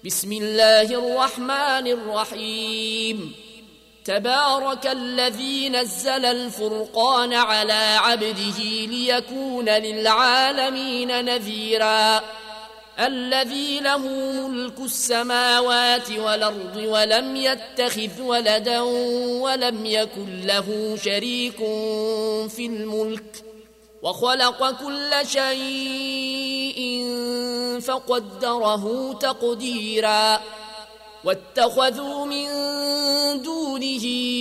بسم الله الرحمن الرحيم تبارك الذي نزل الفرقان على عبده ليكون للعالمين نذيرا الذي له ملك السماوات والأرض ولم يتخذ ولدا ولم يكن له شريك في الملك وخلق كل شيء فقدره تقديرا واتخذوا من دونه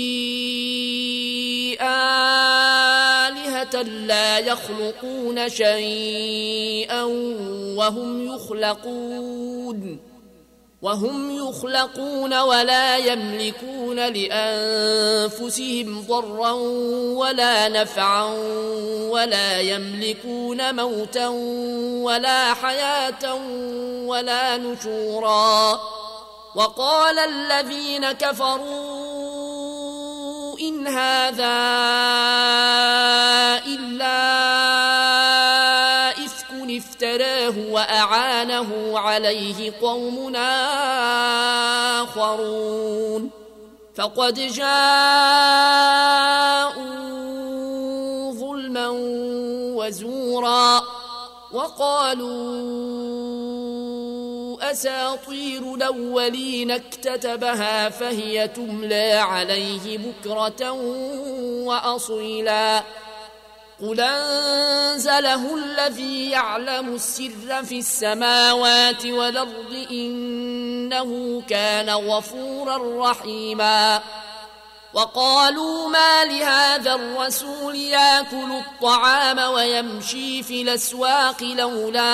آلهة لا يخلقون شيئا وهم يخلقون ولا يملكون لأنفسهم ضرا ولا نفعا ولا يملكون موتا ولا حياة ولا نشورا وقال الذين كفروا إن هذا إلا إفك افتراه وأعانه عليه قوم آخرون فقد جاءوا ظلما وزورا وقالوا أساطير الأولين اكتتبها فهي تملى عليه بكرة وأصيلا قل أنزله الذي يعلم السر في السماوات والأرض إنه كان غفورا رحيما وقالوا ما لهذا الرسول يأكل الطعام ويمشي في الأسواق لولا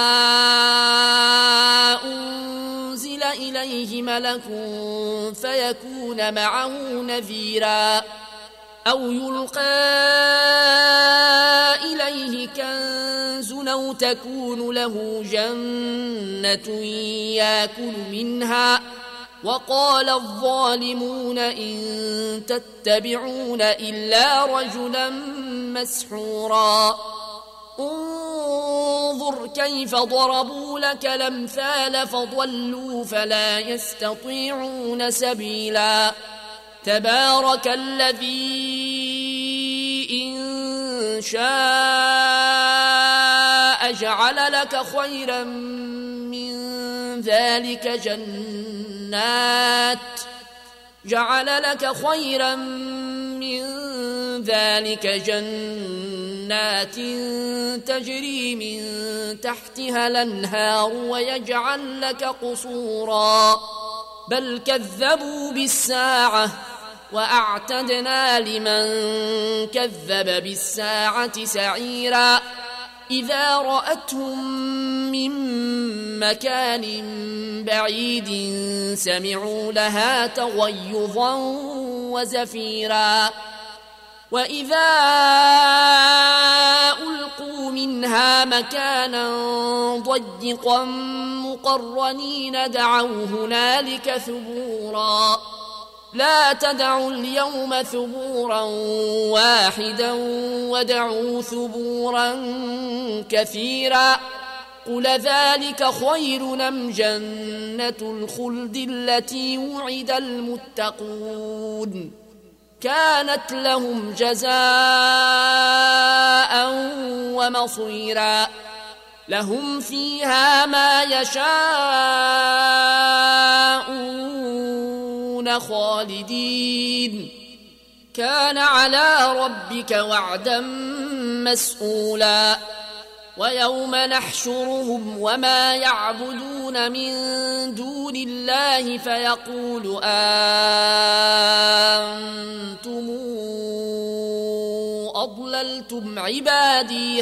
أنزل إليه ملك فيكون معه نذيرا أو يلقى إليه كنز أو تكون له جنة يأكل منها وقال الظالمون إن تتبعون إلا رجلا مسحورا انظر كيف ضربوا لك الأمثال فضلوا فلا يستطيعون سبيلا تبارك الذي إن شاء جعل لك خيرا من ذلك جنات تجري من تحتها الأنهار ويجعل لك قصورا بل كذبوا بالساعة وأعتدنا لمن كذب بالساعة سعيرا إذا رأتهم من مكان بعيد سمعوا لها تغيظا وزفيرا وإذا ألقوا منها مكانا ضيقا مقرنين دعوا هنالك ثبورا لا تدعوا اليوم ثبورا واحدا ودعوا ثبورا كثيرا قل ذلك خير أم جنة الخلد التي وعد المتقون كانت لهم جزاء ومصيرا لهم فيها ما يشاءون خالدين كان على ربك وعدا مسئولا ويوم نحشرهم وما يعبدون من دون الله فيقول أنتم أضللتم عبادي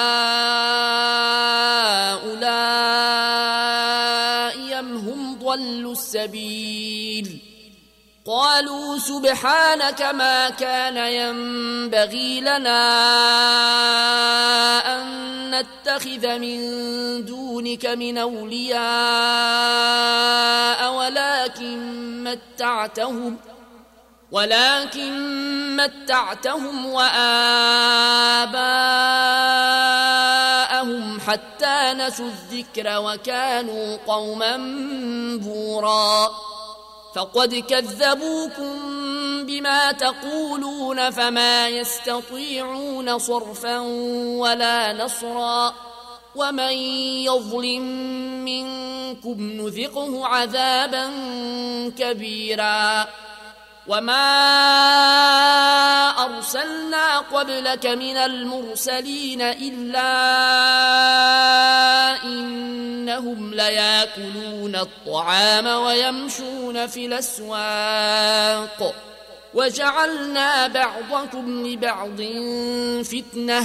هؤلاء أم هم ضلوا السبيل قالوا سبحانك ما كان ينبغي لنا أن نتخذ من دونك من أولياء ولكن متعتهم وآباءهم حتى نسوا الذكر وكانوا قوما بورا فقد كذبوكم بما تقولون فما يستطيعون صرفا ولا نصرا ومن يظلم منكم نذقه عذابا كبيرا وما أرسلنا قبلك من المرسلين إلا إنهم ليأكلون الطعام ويمشون في الأسواق وجعلنا بعضكم لبعض فتنة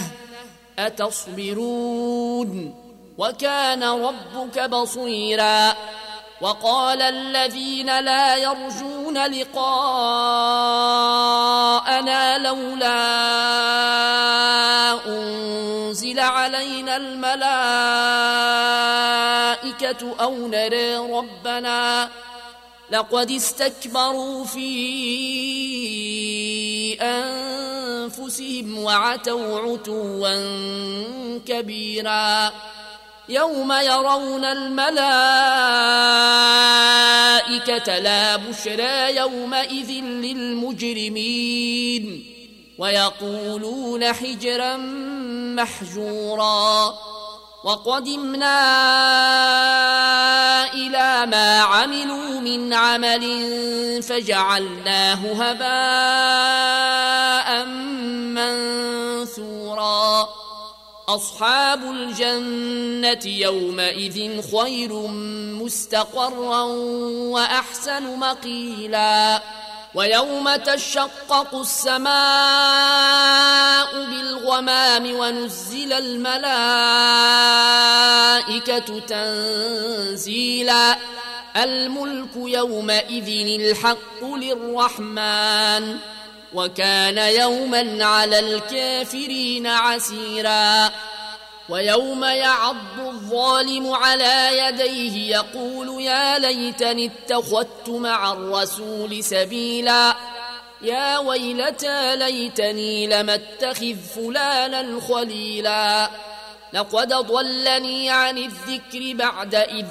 أتصبرون وكان ربك بصيرا وقال الذين لا يرجون لقاءنا لولا أنزل علينا الملائكة أو نرى ربنا لقد استكبروا في أنفسهم وعتوا عتوا كبيرا يوم يرون الملائكة لا بشرى يومئذ للمجرمين ويقولون حجرا محجورا وقدمنا إلى ما عملوا من عمل فجعلناه هباء منثورا أصحاب الجنة يومئذ خير مستقرا وأحسن مقيلا ويوم تشقق السماء بالغمام ونزل الملائكة تنزيلا الملك يومئذ الحق للرحمن وكان يوما على الكافرين عسيرا ويوم يعض الظالم على يديه يقول يا ليتني اتخذت مع الرسول سبيلا يا ويلتى ليتني لم اتخذ فلانا خليلا لقد ضلني عن الذكر بعد إذ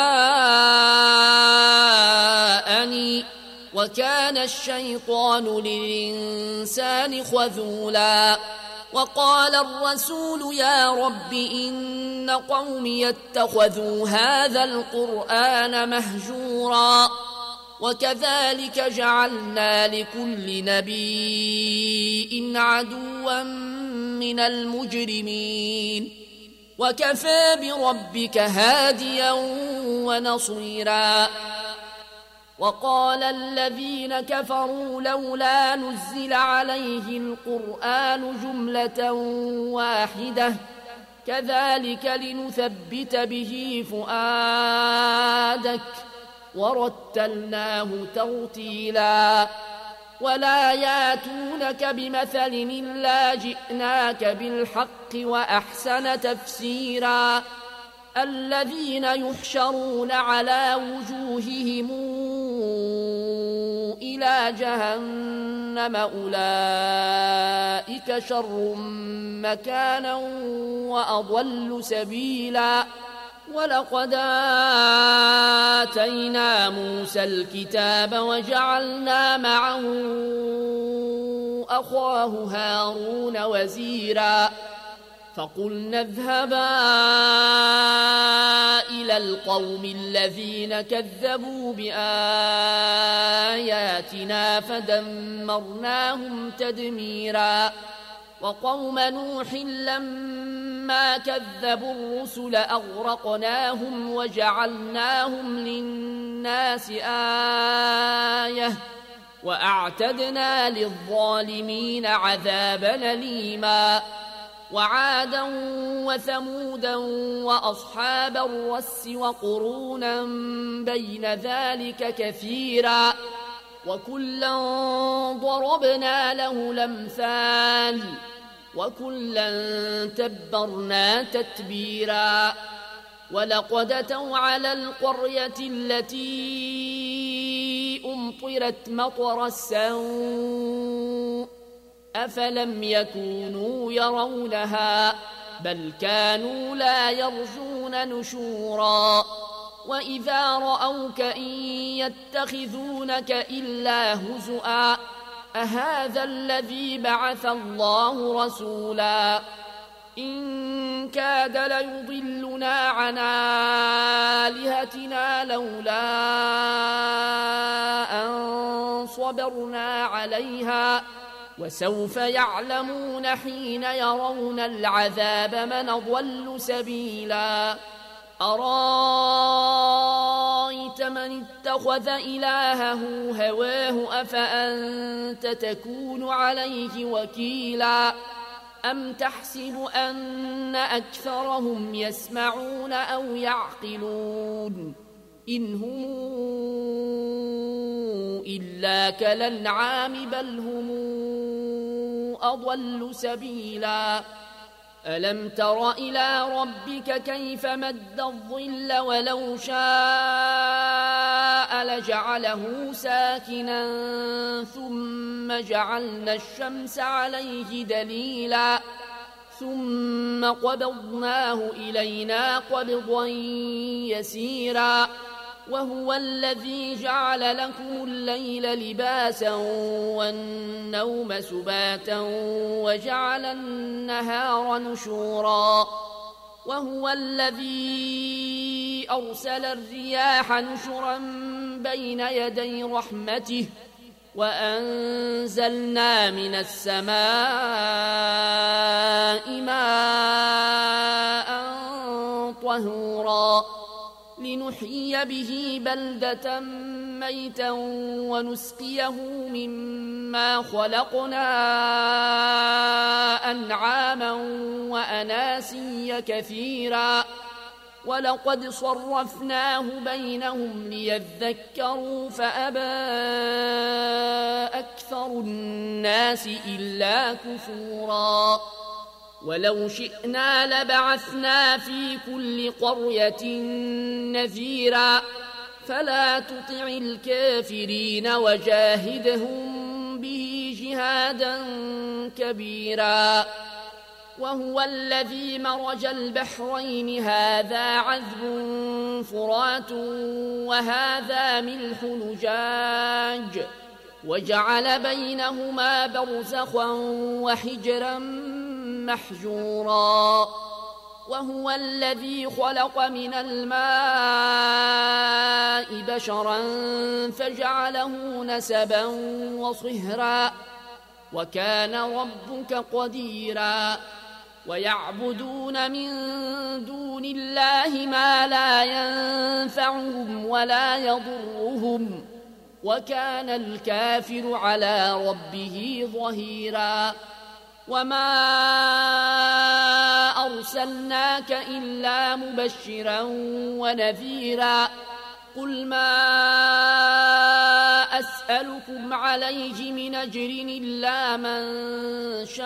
جاءني وكان الشيطان للإنسان خذولا وقال الرسول يا رب إن قومي اتخذوا هذا القرآن مهجورا وكذلك جعلنا لكل نبي عدوا من المجرمين وكفى بربك هاديا ونصيرا وقال الذين كفروا لولا نزل عليه القرآن جملة واحدة كذلك لنثبت به فؤادك ورتلناه ترتيلا ولا ياتونك بمثل إلا جئناك بالحق وأحسن تفسيرا الذين يحشرون على وجوههم إلى جهنم أولئك شر مكانا وأضل سبيلا ولقد آتينا موسى الكتاب وجعلنا معه أخاه هارون وزيرا فقلنا اذهبا إلى القوم الذين كذبوا بآياتنا فدمرناهم تدميرا وقوم نوح لما كذبوا الرسل أغرقناهم وجعلناهم للناس آية وأعتدنا للظالمين عذابا أليما وعادا وثمودا وأصحاب الرس وقرونا بين ذلك كثيرا وكلا ضربنا له الأمثال وكلا تبرنا تتبيرا ولقد أتوا على القرية التي أمطرت مطر السوء أفلم يكونوا يرونها بل كانوا لا يرجون نشورا وإذا رأوك إن يتخذونك إلا هزؤا أهذا الذي بعث الله رسولا إن كاد ليضلنا عن آلهتنا لولا أن صبرنا عليها وسوف يعلمون حين يرون العذاب من أضل سبيلا أرأيت من اتخذ إلهه هواه أفأنت تكون عليه وكيلا أم تحسب أن أكثرهم يسمعون أو يعقلون إن هم إلا كالأنعام بل هم أضل سبيلا ألم تر إلى ربك كيف مد الظل ولو شاء لجعله ساكنا ثم جعلنا الشمس عليه دليلا ثم قبضناه إلينا قبضا يسيرا وهو الذي جعل لكم الليل لباسا والنوم سباتا وجعل النهار نشورا وهو الذي أرسل الرياح نشرا بين يدي رحمته وأنزلنا من السماء ماء طهورا لنحيي به بلدة ميتا ونسقيه مما خلقنا أنعاما وأناسيا كثيرا ولقد صرفناه بينهم ليذكروا فأبى أكثر الناس إلا كفورا ولو شئنا لبعثنا في كل قرية نذيرا فلا تطع الكافرين وجاهدهم به جهادا كبيرا وهو الذي مرج البحرين هذا عذب فرات وهذا ملح نجاج وجعل بينهما برزخا وحجرا محجورا وهو الذي خلق من الماء بشرا فجعله نسبا وصهرا وكان ربك قديرا ويعبدون من دون الله ما لا ينفعهم ولا يضرهم وكان الكافر على ربه ظهيرا وما أرسلناك إلا مبشرا ونذيرا قل ما أسألكم عليه من أجر إلا من شاء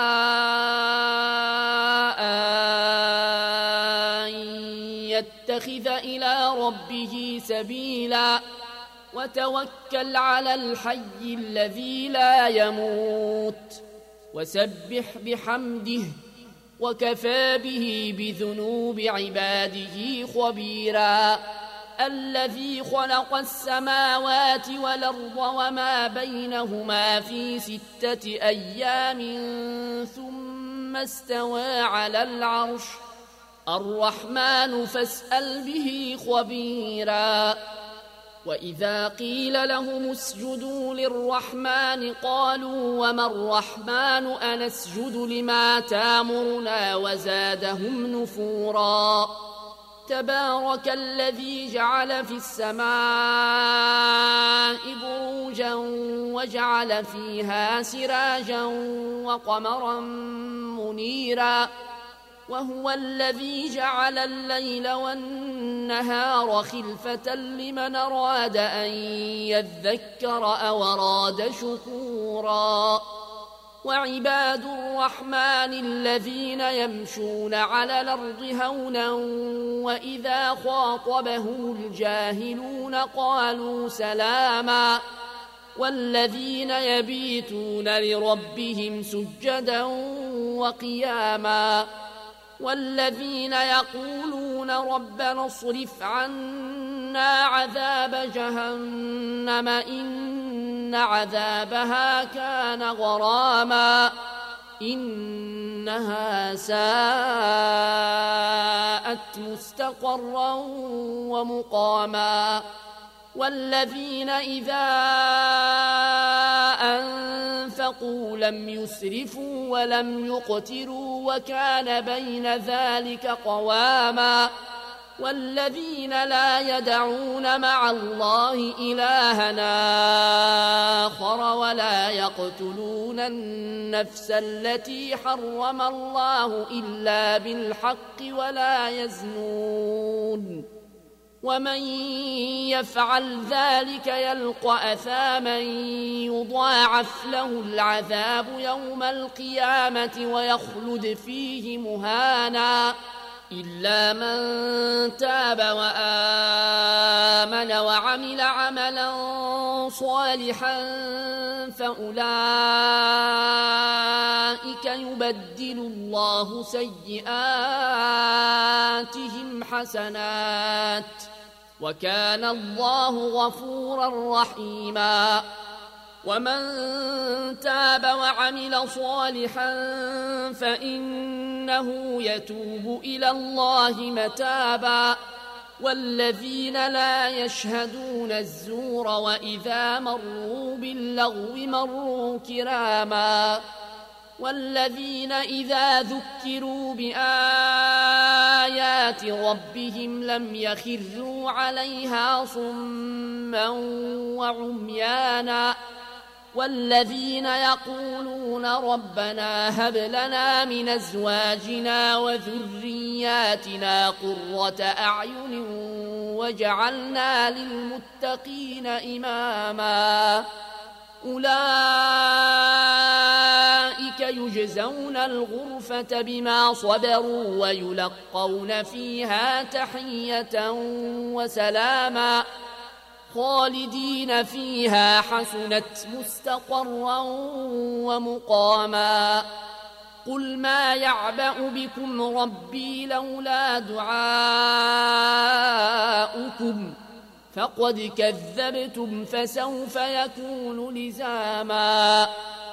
أن يتخذ إلى ربه سبيلا وتوكل على الحي الذي لا يموت وسبح بحمده وكفى به بذنوب عباده خبيرا الذي خلق السماوات والأرض وما بينهما في 6 أيام ثم استوى على العرش الرحمن فاسأل به خبيرا وإذا قيل لهم اسجدوا للرحمن قالوا وما الرحمن أنسجد لما تامرنا وزادهم نفورا تبارك الذي جعل في السماء بروجا وجعل فيها سراجا وقمرا منيرا وهو الذي جعل الليل والنهار خلفة لمن أراد أن يذكر أو أراد شكورا وعباد الرحمن الذين يمشون على الأرض هونا وإذا خاطبهم الجاهلون قالوا سلاما والذين يبيتون لربهم سجدا وقياما والذين يقولون ربنا اصرف عنا عذاب جهنم إن عذابها كان غراما إنها ساءت مستقرا ومقاما والذين إذا أنفقوا لم يسرفوا ولم يقتروا وكان بين ذلك قواما والذين لا يدعون مع الله إلهنا آخر ولا يقتلون النفس التي حرم الله إلا بالحق ولا يزنون ومن يفعل ذلك يلقى أثاما يضاعف له العذاب يوم القيامة ويخلد فيه مهانا إلا من تاب وآمن وعمل عملا صالحا فأولئك يبدل الله سيئاتهم حسنات وكان الله غفورا رحيما ومن تاب وعمل صالحا فإنه يتوب إلى الله متابا والذين لا يشهدون الزور وإذا مروا باللغو مروا كراما والذين إذا ذكروا بآيات ربهم لم يخروا عليها صما وعميانا والذين يقولون ربنا هب لنا من أزواجنا وذرياتنا قرة أعين وجعلنا للمتقين إماما أولئك يجزون الغرفة بما صبروا ويلقون فيها تحية وسلاما خالدين فيها حسنت مستقرا ومقاما قل ما يعبأ بكم ربي لولا دعاؤكم فقد كذبتم فسوف يكون لزاما